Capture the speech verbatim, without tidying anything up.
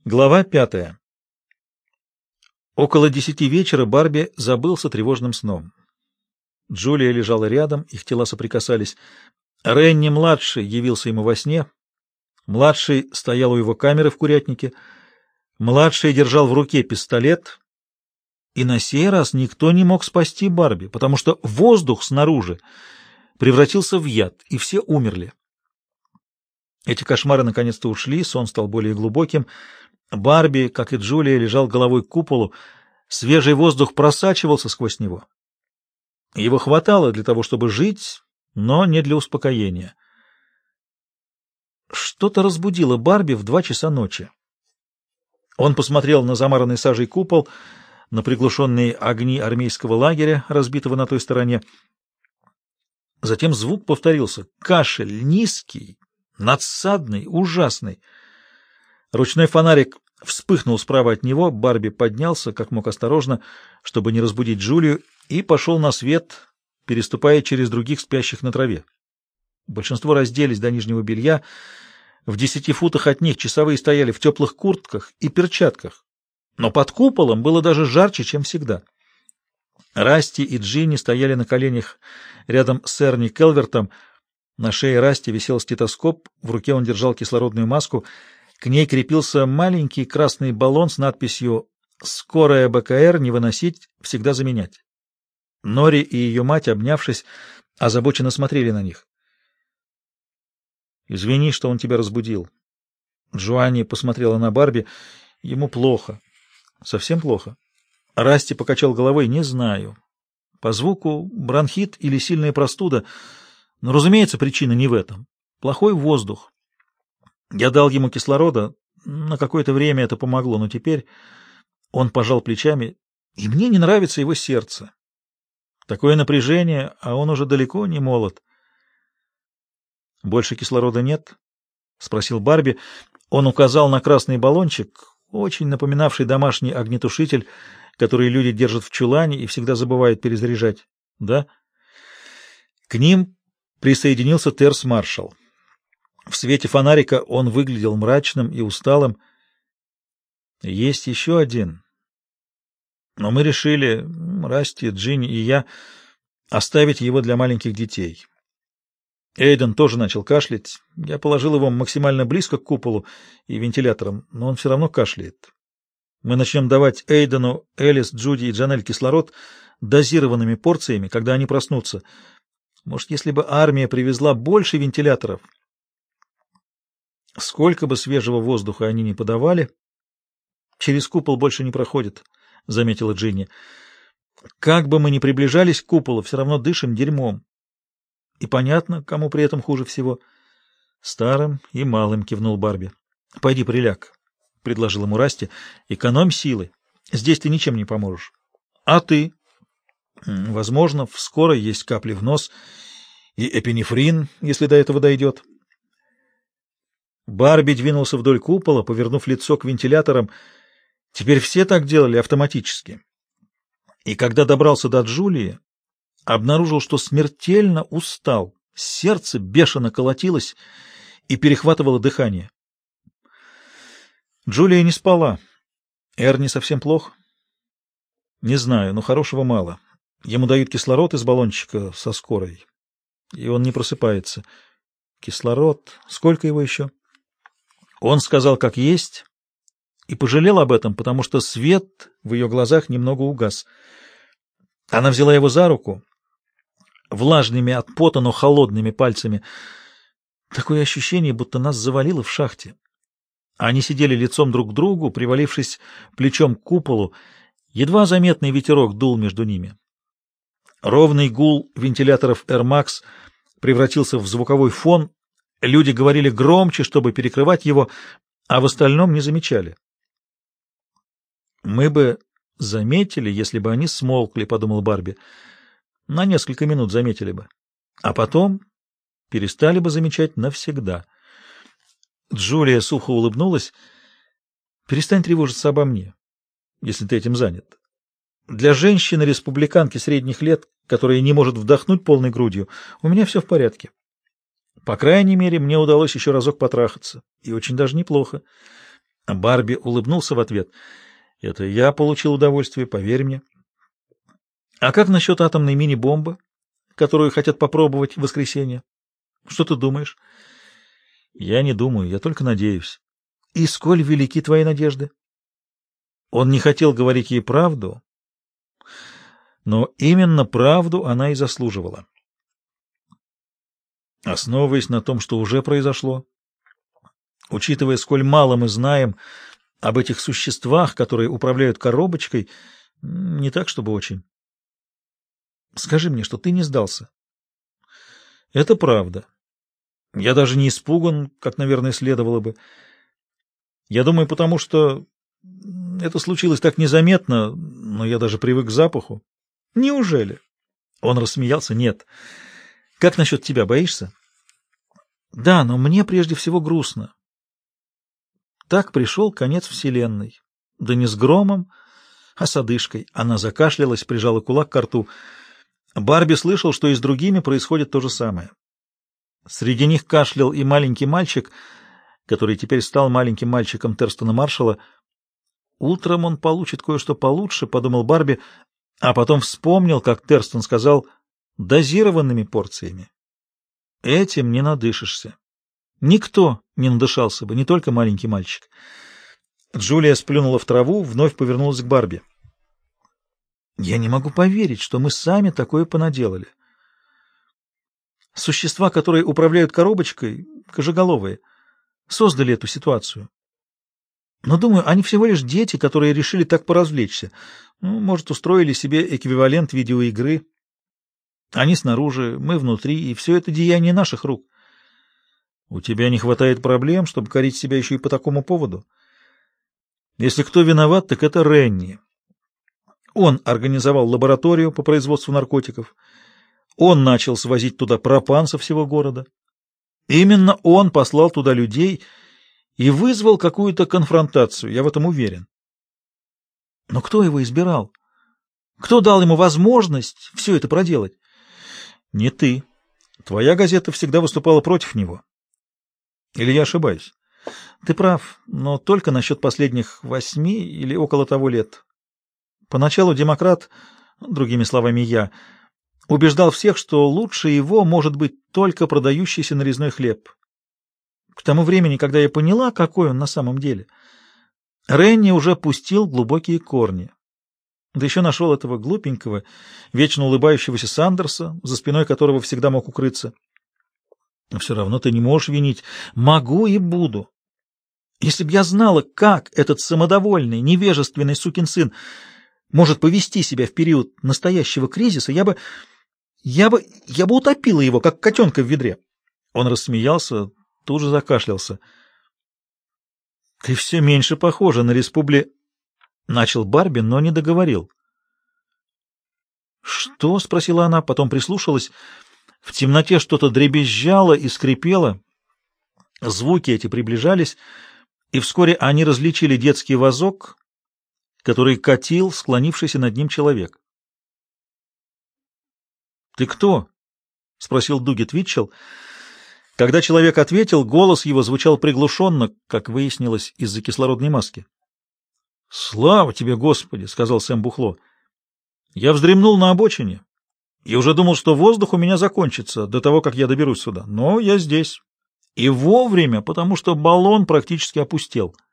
Глава пятая. Около десяти вечера Барби забылся тревожным сном. Джулия лежала рядом, их тела соприкасались. Ренни-младший явился ему во сне. Младший стоял у его камеры в курятнике. Младший держал в руке пистолет. И на сей раз никто не мог спасти Барби, потому что воздух снаружи превратился в яд, и все умерли. Эти кошмары наконец-то ушли, сон стал более глубоким. Барби, как и Джулия, лежал головой к куполу. Свежий воздух просачивался сквозь него. Его хватало для того, чтобы жить, но не для успокоения. Что-то разбудило Барби в два часа ночи. Он посмотрел на замаранный сажей купол, на приглушенные огни армейского лагеря, разбитого на той стороне. Затем звук повторился. Кашель низкий, надсадный, ужасный. Ручной фонарик вспыхнул справа от него, Барби поднялся, как мог осторожно, чтобы не разбудить Джулию, и пошел на свет, переступая через других спящих на траве. Большинство разделись до нижнего белья. В десяти футах от них часовые стояли в теплых куртках и перчатках. Но под куполом было даже жарче, чем всегда. Расти и Джинни стояли на коленях рядом с Эрни Келвертом. На шее Расти висел стетоскоп, в руке он держал кислородную маску. К ней крепился маленький красный баллон с надписью «Скорая БКР не выносить, всегда заменять». Нори и ее мать, обнявшись, озабоченно смотрели на них. «Извини, что он тебя разбудил». Джоанни посмотрела на Барби. «Ему плохо. Совсем плохо». Расти покачал головой. «Не знаю. По звуку бронхит или сильная простуда. Но, разумеется, причина не в этом. Плохой воздух. Я дал ему кислорода. На какое-то время это помогло, но теперь...» Он пожал плечами. «И мне не нравится его сердце. Такое напряжение, а он уже далеко не молод». «Больше кислорода нет?» — спросил Барби. Он указал на красный баллончик, очень напоминавший домашний огнетушитель, который люди держат в чулане и всегда забывают перезаряжать. «Да?» К ним присоединился Терс-маршал. В свете фонарика он выглядел мрачным и усталым. «Есть еще один. Но мы решили, Расти, Джинни и я, оставить его для маленьких детей». Эйден тоже начал кашлять. Я положил его максимально близко к куполу и вентиляторам, но он все равно кашляет. Мы начнем давать Эйдену, Элис, Джуди и Джанель кислород дозированными порциями, когда они проснутся. Может, если бы армия привезла больше вентиляторов, сколько бы свежего воздуха они ни подавали, через купол больше не проходит, — заметила Джинни. Как бы мы ни приближались к куполу, все равно дышим дерьмом. И понятно, кому при этом хуже всего. Старым и малым, — кивнул Барби. — Пойди приляг, — предложил ему Расти. — Экономь силы. Здесь ты ничем не поможешь. — А ты? — Возможно, скоро есть капли в нос и эпинефрин, если до этого дойдет. Барби двинулся вдоль купола, повернув лицо к вентиляторам. Теперь все так делали автоматически. И когда добрался до Джулии, обнаружил, что смертельно устал, сердце бешено колотилось и перехватывало дыхание. Джулия не спала. Эрни совсем плохо? Не знаю, но хорошего мало. Ему дают кислород из баллончика со скорой, и он не просыпается. Кислород? Сколько его еще? Он сказал, как есть, и пожалел об этом, потому что свет в ее глазах немного угас. Она взяла его за руку, влажными от пота, но холодными пальцами. Такое ощущение, будто нас завалило в шахте. Они сидели лицом друг к другу, привалившись плечом к куполу. Едва заметный ветерок дул между ними. Ровный гул вентиляторов Air Max превратился в звуковой фон. Люди говорили громче, чтобы перекрывать его, а в остальном не замечали. «Мы бы заметили, если бы они смолкли», — подумал Барби. На несколько минут заметили бы, а потом перестали бы замечать навсегда. Джулия сухо улыбнулась. «Перестань тревожиться обо мне, если ты этим занят. Для женщины-республиканки средних лет, которая не может вдохнуть полной грудью, у меня все в порядке. По крайней мере, мне удалось еще разок потрахаться, и очень даже неплохо. Барби улыбнулся в ответ. Это я получил удовольствие, поверь мне. А как насчет атомной мини-бомбы, которую хотят попробовать в воскресенье? Что ты думаешь? Я не думаю, я только надеюсь. И сколь велики твои надежды? Он не хотел говорить ей правду, но именно правду она и заслуживала. Основываясь на том, что уже произошло, учитывая, сколь мало мы знаем об этих существах, которые управляют коробочкой, не так, чтобы очень. Скажи мне, что ты не сдался. Это правда. Я даже не испуган, как, наверное, следовало бы. Я думаю, потому что это случилось так незаметно, но я даже привык к запаху. Неужели? Он рассмеялся. Нет. Как насчет тебя, боишься? Да, но мне прежде всего грустно. Так пришел конец вселенной. Да не с громом, а с одышкой. Она закашлялась, прижала кулак к рту. Барби слышал, что и с другими происходит то же самое. Среди них кашлял и маленький мальчик, который теперь стал маленьким мальчиком Терстона Маршалла. «Утром он получит кое-что получше», — подумал Барби, а потом вспомнил, как Терстон сказал, «дозированными порциями. Этим не надышишься». Никто не надышался бы, не только маленький мальчик. Джулия сплюнула в траву, вновь повернулась к Барби. «Я не могу поверить, что мы сами такое понаделали. Существа, которые управляют коробочкой, кожеголовые, создали эту ситуацию. Но, думаю, они всего лишь дети, которые решили так поразвлечься. Ну, может, устроили себе эквивалент видеоигры. Они снаружи, мы внутри, и все это деяние наших рук. У тебя не хватает проблем, чтобы корить себя еще и по такому поводу? Если кто виноват, так это Ренни. Он организовал лабораторию по производству наркотиков. Он начал свозить туда пропан со всего города. Именно он послал туда людей и вызвал какую-то конфронтацию, я в этом уверен. Но кто его избирал? Кто дал ему возможность все это проделать? Не ты. Твоя газета всегда выступала против него. Или я ошибаюсь? Ты прав, но только насчет последних восьми или около того лет. Поначалу демократ, другими словами я, убеждал всех, что лучше его может быть только продающийся нарезной хлеб. К тому времени, когда я поняла, какой он на самом деле, Ренни уже пустил глубокие корни. Да еще нашел этого глупенького, вечно улыбающегося Сандерса, за спиной которого всегда мог укрыться. Но все равно ты не можешь винить. Могу и буду. Если б я знала, как этот самодовольный, невежественный сукин сын может повести себя в период настоящего кризиса, я бы... я бы... я бы утопила его, как котенка в ведре. Он рассмеялся, тут же закашлялся. — Ты все меньше похожа на республи... Начал Барби, но не договорил. «Что?» — спросила она, потом прислушалась. В темноте что-то дребезжало и скрипело. Звуки эти приближались, и вскоре они различили детский вазок, который катил склонившийся над ним человек. «Ты кто?» — спросил Дугет Витчелл. Когда человек ответил, голос его звучал приглушенно, как выяснилось, из-за кислородной маски. «Слава тебе, Господи!» — сказал Сэм Бухло. «Я вздремнул на обочине и уже думал, что воздух у меня закончится до того, как я доберусь сюда. Но я здесь. И вовремя, потому что баллон практически опустел».